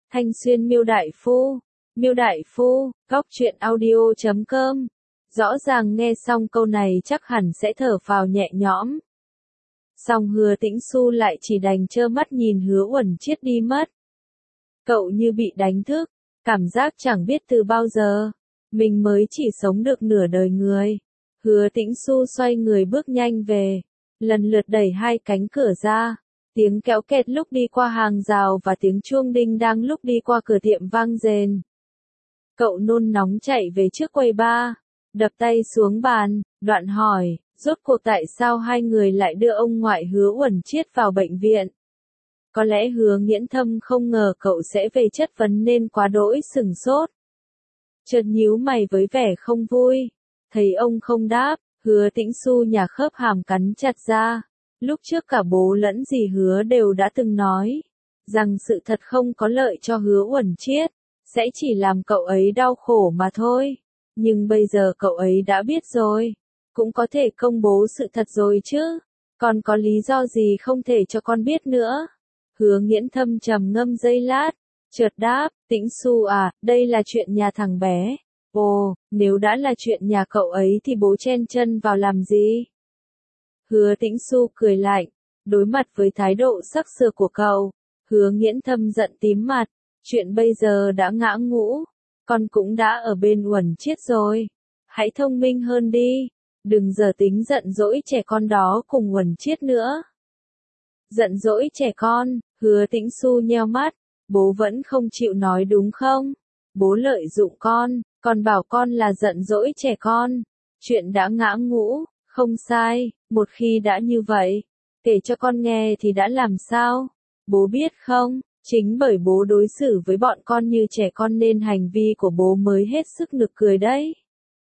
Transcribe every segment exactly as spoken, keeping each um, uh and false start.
Thanh Xuyên Miêu Đại Phu, Miêu Đại Phu, góc truyện audio chấm com. Rõ ràng nghe xong câu này chắc hẳn sẽ thở phào nhẹ nhõm. Song Hứa Tĩnh Xu lại chỉ đành trơ mắt nhìn Hứa Uẩn Chiết đi mất. Cậu như bị đánh thức, cảm giác chẳng biết từ bao giờ, mình mới chỉ sống được nửa đời người. Hứa Tĩnh Xu xoay người bước nhanh về, lần lượt đẩy hai cánh cửa ra. Tiếng kéo kẹt lúc đi qua hàng rào và tiếng chuông đinh đang lúc đi qua cửa tiệm vang rền. Cậu nôn nóng chạy về trước quầy bar, đập tay xuống bàn, đoạn hỏi, rốt cuộc tại sao hai người lại đưa ông ngoại Hứa Uẩn Chiết vào bệnh viện? Có lẽ Hứa Nghiễn Thâm không ngờ cậu sẽ về chất vấn nên quá đỗi sửng sốt. Chợt nhíu mày với vẻ không vui, thấy ông không đáp, Hứa Tĩnh Xu nhà khớp hàm cắn chặt ra. Lúc trước cả bố lẫn dì Hứa đều đã từng nói, rằng sự thật không có lợi cho Hứa Uẩn Chiết, sẽ chỉ làm cậu ấy đau khổ mà thôi. Nhưng bây giờ cậu ấy đã biết rồi, cũng có thể công bố sự thật rồi chứ, còn có lý do gì không thể cho con biết nữa. Hứa Nghiễn Thâm trầm ngâm giây lát, chợt đáp, Tĩnh Xu à, đây là chuyện nhà thằng bé. Ồ, nếu đã là chuyện nhà cậu ấy thì bố chen chân vào làm gì? Hứa Tĩnh Xu cười lạnh, đối mặt với thái độ sắc sưa của cậu, Hứa Nghiễn Thâm giận tím mặt, chuyện bây giờ đã ngã ngũ, con cũng đã ở bên Uẩn Chiết rồi, hãy thông minh hơn đi, đừng giờ tính giận dỗi trẻ con đó cùng Uẩn Chiết nữa. Giận dỗi trẻ con, Hứa Tĩnh Xu nheo mắt, bố vẫn không chịu nói đúng không? Bố lợi dụng con, còn bảo con là giận dỗi trẻ con, chuyện đã ngã ngũ. Không sai, một khi đã như vậy, kể cho con nghe thì đã làm sao? Bố biết không, chính bởi bố đối xử với bọn con như trẻ con nên hành vi của bố mới hết sức nực cười đấy.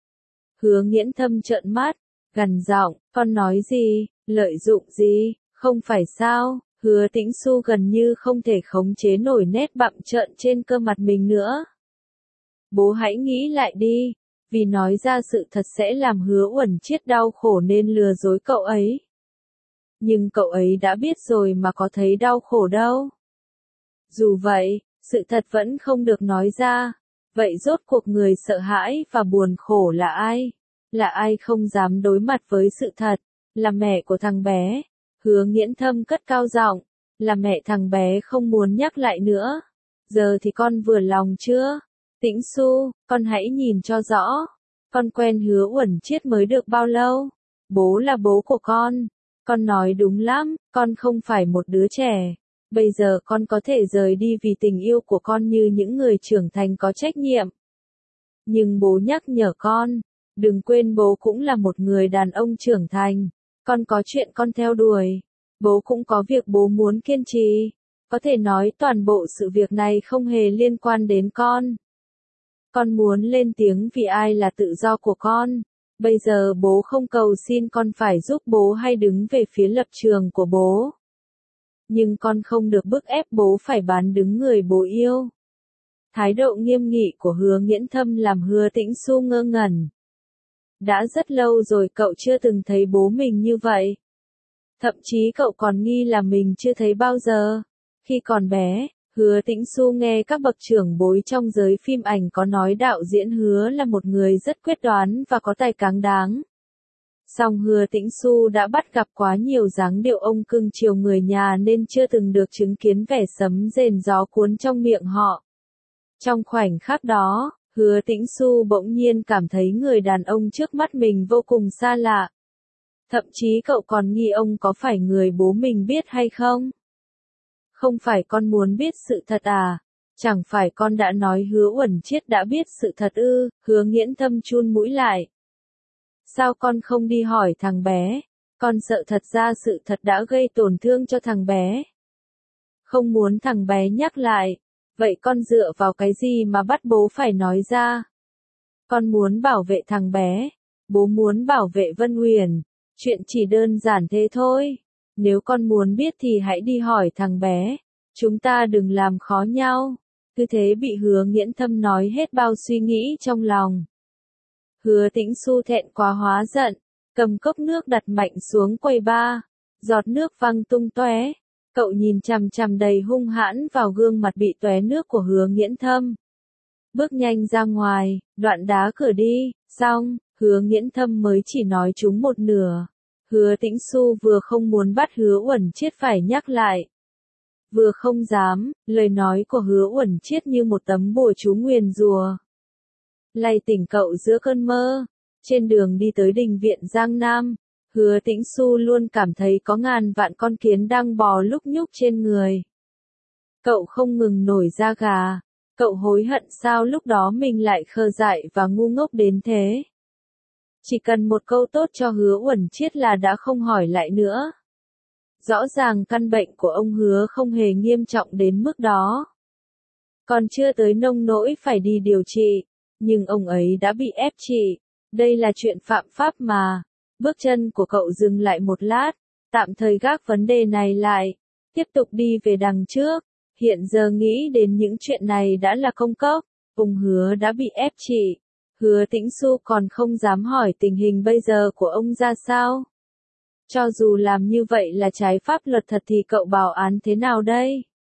Hứa Nghiễn Thâm trợn mắt, gằn giọng, con nói gì, lợi dụng gì, không phải sao? Hứa Tĩnh Xu gần như không thể khống chế nổi nét bặm trợn trên cơ mặt mình nữa. Bố hãy nghĩ lại đi. Vì nói ra sự thật sẽ làm Hứa Uẩn Chiết đau khổ nên lừa dối cậu ấy. Nhưng cậu ấy đã biết rồi mà có thấy đau khổ đâu. Dù vậy, sự thật vẫn không được nói ra. Vậy rốt cuộc người sợ hãi và buồn khổ là ai? Là ai không dám đối mặt với sự thật? Là mẹ của thằng bé. Hứa Nghiễn Thâm cất cao giọng. Là mẹ thằng bé không muốn nhắc lại nữa. Giờ thì con vừa lòng chưa? Tĩnh Xu, con hãy nhìn cho rõ, con quen Hứa Uẩn Chiết mới được bao lâu? Bố là bố của con, con nói đúng lắm, con không phải một đứa trẻ. Bây giờ con có thể rời đi vì tình yêu của con như những người trưởng thành có trách nhiệm. Nhưng bố nhắc nhở con, đừng quên bố cũng là một người đàn ông trưởng thành, con có chuyện con theo đuổi, bố cũng có việc bố muốn kiên trì. Có thể nói toàn bộ sự việc này không hề liên quan đến con. Con muốn lên tiếng vì ai là tự do của con. Bây giờ bố không cầu xin con phải giúp bố hay đứng về phía lập trường của bố. Nhưng con không được bức ép bố phải bán đứng người bố yêu. Thái độ nghiêm nghị của Hứa Nghiễn Thâm làm Hứa Tĩnh Xu ngơ ngẩn. Đã rất lâu rồi cậu chưa từng thấy bố mình như vậy. Thậm chí cậu còn nghi là mình chưa thấy bao giờ. Khi còn bé, Hứa Tĩnh Xu nghe các bậc trưởng bối trong giới phim ảnh có nói đạo diễn Hứa là một người rất quyết đoán và có tài cáng đáng. Song Hứa Tĩnh Xu đã bắt gặp quá nhiều dáng điệu ông cưng chiều người nhà nên chưa từng được chứng kiến vẻ sấm rền gió cuốn trong miệng họ. Trong khoảnh khắc đó, Hứa Tĩnh Xu bỗng nhiên cảm thấy người đàn ông trước mắt mình vô cùng xa lạ. Thậm chí cậu còn nghi ông có phải người bố mình biết hay không? Không phải con muốn biết sự thật à? Chẳng phải con đã nói Hứa Uẩn Chiết đã biết sự thật ư? Hứa Nghiễn Thâm chun mũi lại. Sao con không đi hỏi thằng bé? Con sợ thật ra sự thật đã gây tổn thương cho thằng bé. Không muốn thằng bé nhắc lại. Vậy con dựa vào cái gì mà bắt bố phải nói ra? Con muốn bảo vệ thằng bé. Bố muốn bảo vệ Vân Huyền. Chuyện chỉ đơn giản thế thôi. Nếu con muốn biết thì hãy đi hỏi thằng bé. Chúng ta đừng làm khó nhau. Cứ thế bị Hứa Nghiễn Thâm nói hết bao suy nghĩ trong lòng. Hứa Tĩnh Xu thẹn quá hóa giận, cầm cốc nước đặt mạnh xuống quầy bar. Giọt nước văng tung tóe. Cậu nhìn chằm chằm đầy hung hãn vào gương mặt bị tóe nước của Hứa Nghiễn Thâm. Bước nhanh ra ngoài, đoạn đá cửa đi, xong, Hứa Nghiễn Thâm mới chỉ nói chúng một nửa. Hứa Tĩnh Xu vừa không muốn bắt Hứa Uẩn Chiết phải nhắc lại. Vừa không dám, lời nói của Hứa Uẩn Chiết như một tấm bùa chú nguyền rùa. Lay tỉnh cậu giữa cơn mơ. Trên đường đi tới đình viện Giang Nam, Hứa Tĩnh Xu luôn cảm thấy có ngàn vạn con kiến đang bò lúc nhúc trên người. Cậu không ngừng nổi da gà. Cậu hối hận sao lúc đó mình lại khờ dại và ngu ngốc đến thế. Chỉ cần một câu tốt cho Hứa Uẩn Chiết là đã không hỏi lại nữa. Rõ ràng căn bệnh của ông Hứa không hề nghiêm trọng đến mức đó. Còn chưa tới nông nỗi phải đi điều trị, nhưng ông ấy đã bị ép trị. Đây là chuyện phạm pháp mà. Bước chân của cậu dừng lại một lát, tạm thời gác vấn đề này lại, tiếp tục đi về đằng trước. Hiện giờ nghĩ đến những chuyện này đã là công cốc, ông Hứa đã bị ép trị. Hứa Tĩnh Xu còn không dám hỏi tình hình bây giờ của ông ra sao. Cho dù làm như vậy là trái pháp luật thật thì cậu bảo án thế nào đây?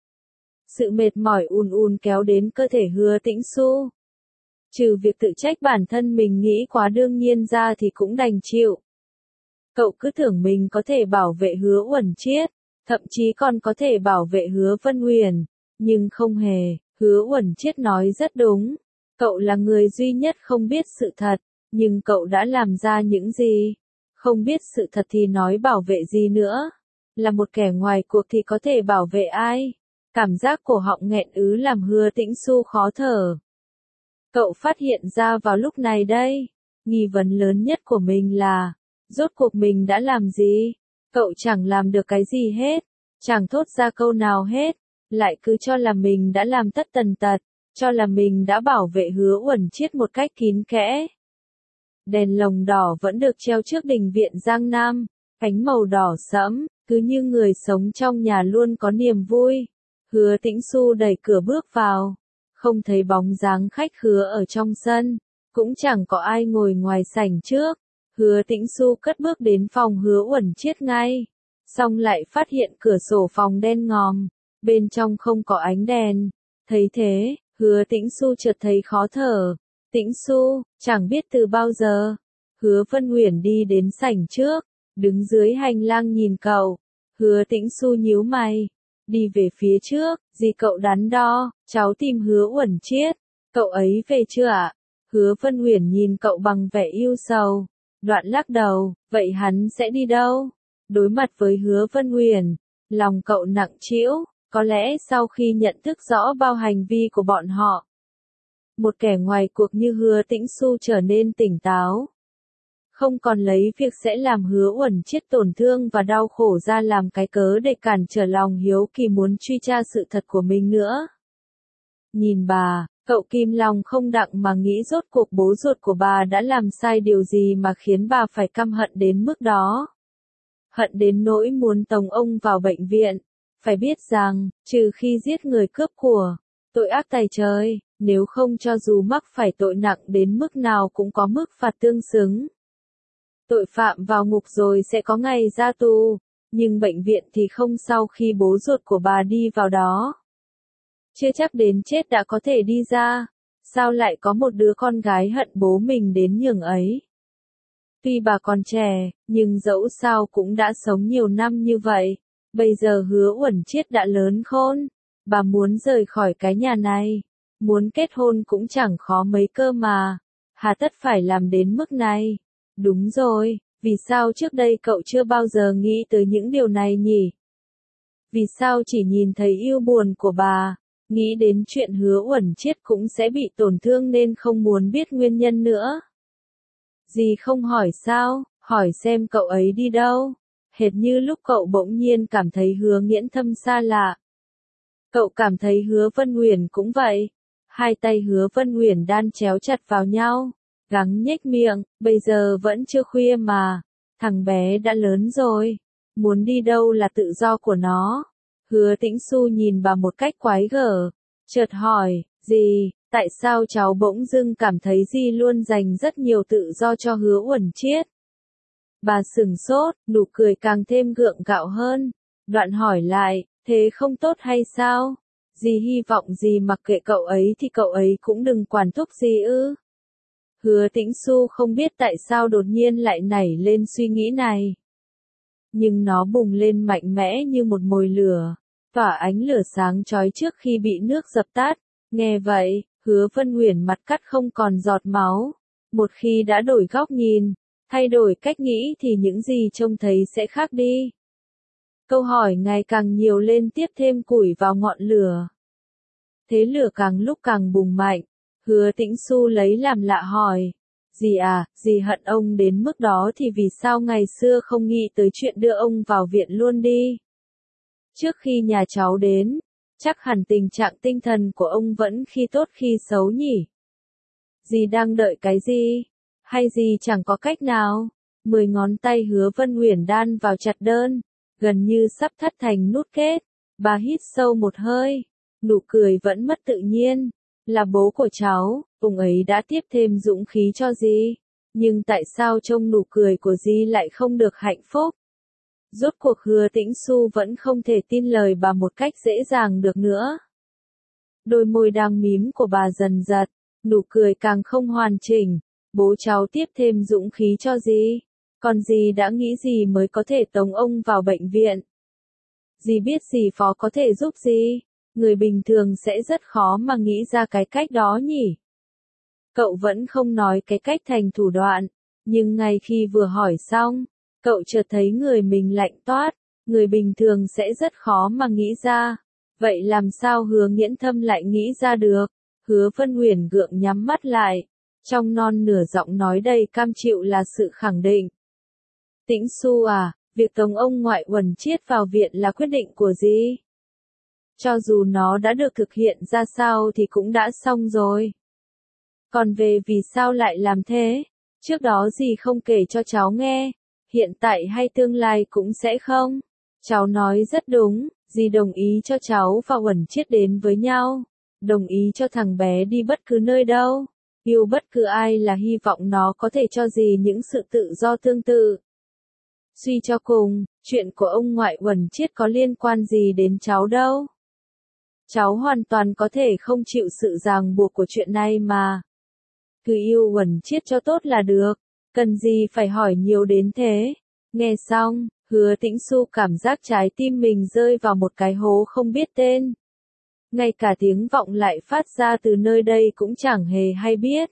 Sự mệt mỏi ùn ùn kéo đến cơ thể Hứa Tĩnh Xu. Trừ việc tự trách bản thân mình nghĩ quá đương nhiên ra thì cũng đành chịu. Cậu cứ tưởng mình có thể bảo vệ Hứa Uẩn Chiết, thậm chí còn có thể bảo vệ Hứa Vân Huyền, nhưng không hề. Hứa Uẩn Chiết nói rất đúng. Cậu là người duy nhất không biết sự thật, nhưng cậu đã làm ra những gì? Không biết sự thật thì nói bảo vệ gì nữa? Là một kẻ ngoài cuộc thì có thể bảo vệ ai? Cảm giác cổ họng nghẹn ứ làm Hứa Tĩnh Xu khó thở. Cậu phát hiện ra vào lúc này đây, nghi vấn lớn nhất của mình là, rốt cuộc mình đã làm gì? Cậu chẳng làm được cái gì hết, chẳng thốt ra câu nào hết, lại cứ cho là mình đã làm tất tần tật, cho là mình đã bảo vệ Hứa Uẩn Chiết một cách kín kẽ. Đèn lồng đỏ vẫn được treo trước đình viện Giang Nam, ánh màu đỏ sẫm, cứ như người sống trong nhà luôn có niềm vui. Hứa Tĩnh Xu đẩy cửa bước vào, không thấy bóng dáng khách khứa ở trong sân, cũng chẳng có ai ngồi ngoài sảnh trước. Hứa Tĩnh Xu cất bước đến phòng Hứa Uẩn Chiết ngay, xong lại phát hiện cửa sổ phòng đen ngòm, bên trong không có ánh đèn. Thấy thế, Hứa Tĩnh Xu chợt thấy khó thở. Tĩnh Xu, chẳng biết từ bao giờ. Hứa Vân Huyền đi đến sảnh trước, đứng dưới hành lang nhìn cậu. Hứa Tĩnh Xu nhíu mày, đi về phía trước. Gì cậu đắn đo? Cháu tìm Hứa Uẩn Chiết. Cậu ấy về chưa ạ? Hứa Vân Huyền nhìn cậu bằng vẻ yêu sầu, đoạn lắc đầu. Vậy hắn sẽ đi đâu? Đối mặt với Hứa Vân Huyền, lòng cậu nặng trĩu. Có lẽ sau khi nhận thức rõ bao hành vi của bọn họ, một kẻ ngoài cuộc như Hứa Tĩnh Xu trở nên tỉnh táo. Không còn lấy việc sẽ làm Hứa Uẩn Chiết tổn thương và đau khổ ra làm cái cớ để cản trở lòng hiếu kỳ muốn truy tra sự thật của mình nữa. Nhìn bà, cậu kìm lòng không đặng mà nghĩ rốt cuộc bố ruột của bà đã làm sai điều gì mà khiến bà phải căm hận đến mức đó. Hận đến nỗi muốn tống ông vào bệnh viện. Phải biết rằng, trừ khi giết người cướp của, tội ác tày trời, nếu không cho dù mắc phải tội nặng đến mức nào cũng có mức phạt tương xứng. Tội phạm vào ngục rồi sẽ có ngày ra tù, nhưng bệnh viện thì không sau khi bố ruột của bà đi vào đó. Chưa chắc đến chết đã có thể đi ra, sao lại có một đứa con gái hận bố mình đến nhường ấy. Tuy bà còn trẻ, nhưng dẫu sao cũng đã sống nhiều năm như vậy. Bây giờ Hứa Uẩn Chiết đã lớn khôn, bà muốn rời khỏi cái nhà này, muốn kết hôn cũng chẳng khó mấy cơ mà, hà tất phải làm đến mức này. Đúng rồi, vì sao trước đây cậu chưa bao giờ nghĩ tới những điều này nhỉ? Vì sao chỉ nhìn thấy yêu buồn của bà, nghĩ đến chuyện Hứa Uẩn Chiết cũng sẽ bị tổn thương nên không muốn biết nguyên nhân nữa? Dì không hỏi sao, hỏi xem cậu ấy đi đâu? Hệt như lúc cậu bỗng nhiên cảm thấy Hứa Nghiễn Thâm xa lạ. Cậu cảm thấy Hứa Vân Huyền cũng vậy. Hai tay Hứa Vân Huyền đan chéo chặt vào nhau, gắng nhếch miệng, bây giờ vẫn chưa khuya mà. Thằng bé đã lớn rồi, muốn đi đâu là tự do của nó. Hứa Tĩnh Xu nhìn bà một cách quái gở, chợt hỏi, dì, tại sao cháu bỗng dưng cảm thấy dì luôn dành rất nhiều tự do cho Hứa Uẩn Chiết? Bà sửng sốt, nụ cười càng thêm gượng gạo hơn, đoạn hỏi lại, Thế không tốt hay sao? Dì hy vọng gì mặc kệ cậu ấy thì cậu ấy cũng đừng quản thúc gì ư. Hứa Tĩnh Xu không biết tại sao đột nhiên lại nảy lên suy nghĩ này. Nhưng nó bùng lên mạnh mẽ như một mồi lửa, tỏa ánh lửa sáng chói trước khi bị nước dập tắt. Nghe vậy, Hứa Vân Uyển mặt cắt không còn giọt máu. Một khi đã đổi góc nhìn, thay đổi cách nghĩ thì những gì trông thấy sẽ khác đi. Câu hỏi ngày càng nhiều lên tiếp thêm củi vào ngọn lửa. Thế lửa càng lúc càng bùng mạnh. Hứa Tĩnh Xu lấy làm lạ hỏi. Dì à, dì hận ông đến mức đó thì vì sao ngày xưa không nghĩ tới chuyện đưa ông vào viện luôn đi? Trước khi nhà cháu đến, chắc hẳn tình trạng tinh thần của ông vẫn khi tốt khi xấu nhỉ? Dì đang đợi cái gì? Hay dì chẳng có cách nào? Mười ngón tay Hứa Vân Uyển đan vào chặt đơn, gần như sắp thắt thành nút kết. Bà hít sâu một hơi, nụ cười vẫn mất tự nhiên. Là bố của cháu, ông ấy đã tiếp thêm dũng khí cho dì. Nhưng tại sao trông nụ cười của dì lại không được hạnh phúc? Rốt cuộc Hứa Tĩnh Xu vẫn không thể tin lời bà một cách dễ dàng được nữa. Đôi môi đang mím của bà dần giật, nụ cười càng không hoàn chỉnh. Bố cháu tiếp thêm dũng khí cho dì. Còn dì đã nghĩ gì mới có thể tống ông vào bệnh viện? Dì biết dì phó có thể giúp dì. Người bình thường sẽ rất khó mà nghĩ ra cái cách đó nhỉ. Cậu vẫn không nói cái cách thành thủ đoạn, nhưng ngay khi vừa hỏi xong, cậu chợt thấy người mình lạnh toát, người bình thường sẽ rất khó mà nghĩ ra. Vậy làm sao Hứa Nghiễn Thâm lại nghĩ ra được? Hứa Vân Uyển gượng nhắm mắt lại, trong non nửa giọng nói đầy cam chịu là sự khẳng định. Tĩnh Xu à, việc tống ông ngoại Uẩn Chiết vào viện là quyết định của dì. Cho dù nó đã được thực hiện ra sao thì cũng đã xong rồi. Còn về vì sao lại làm thế, trước đó dì không kể cho cháu nghe, hiện tại hay tương lai cũng sẽ không. Cháu nói rất đúng, dì đồng ý cho cháu và Uẩn Chiết đến với nhau, đồng ý cho thằng bé đi bất cứ nơi đâu, yêu bất cứ ai là hy vọng nó có thể cho dì những sự tự do tương tự. Suy cho cùng, chuyện của ông ngoại Uẩn Chiết có liên quan gì đến cháu đâu. Cháu hoàn toàn có thể không chịu sự ràng buộc của chuyện này mà. Cứ yêu Uẩn Chiết cho tốt là được, cần gì phải hỏi nhiều đến thế. Nghe xong, Hứa Tĩnh Xu cảm giác trái tim mình rơi vào một cái hố không biết tên. Ngay cả tiếng vọng lại phát ra từ nơi đây cũng chẳng hề hay biết.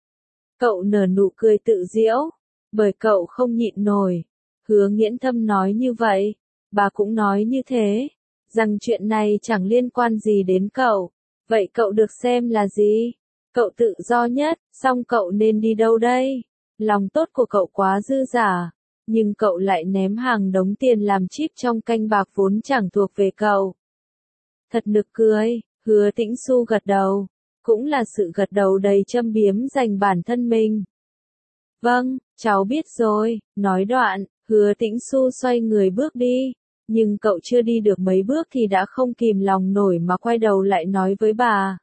Cậu nở nụ cười tự giễu, bởi cậu không nhịn nổi. Hứa Nghiễn Thâm nói như vậy, bà cũng nói như thế, rằng chuyện này chẳng liên quan gì đến cậu. Vậy cậu được xem là gì? Cậu tự do nhất, song cậu nên đi đâu đây? Lòng tốt của cậu quá dư dả, nhưng cậu lại ném hàng đống tiền làm chip trong canh bạc vốn chẳng thuộc về cậu. Thật nực cười, Hứa Tĩnh Xu gật đầu, cũng là sự gật đầu đầy châm biếm dành bản thân mình. Vâng, cháu biết rồi, nói đoạn, Hứa Tĩnh Xu xoay người bước đi, nhưng cậu chưa đi được mấy bước thì đã không kìm lòng nổi mà quay đầu lại nói với bà.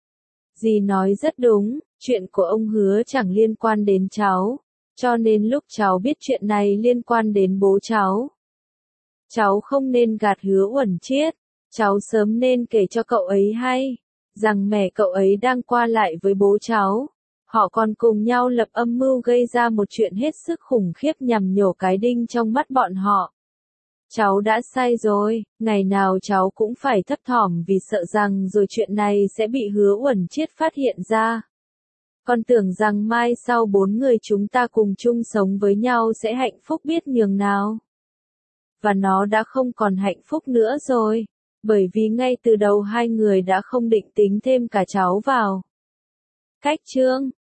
Dì nói rất đúng, chuyện của ông Hứa chẳng liên quan đến cháu, cho nên lúc cháu biết chuyện này liên quan đến bố cháu, cháu không nên gạt Hứa Uẩn Chiết, cháu sớm nên kể cho cậu ấy hay, rằng mẹ cậu ấy đang qua lại với bố cháu. Họ còn cùng nhau lập âm mưu gây ra một chuyện hết sức khủng khiếp nhằm nhổ cái đinh trong mắt bọn họ. Cháu đã sai rồi, ngày nào cháu cũng phải thấp thỏm vì sợ rằng rồi chuyện này sẽ bị Hứa Uẩn Chiết phát hiện ra. Con tưởng rằng mai sau bốn người chúng ta cùng chung sống với nhau sẽ hạnh phúc biết nhường nào. Và nó đã không còn hạnh phúc nữa rồi, bởi vì ngay từ đầu hai người đã không định tính thêm cả cháu vào. Cách chương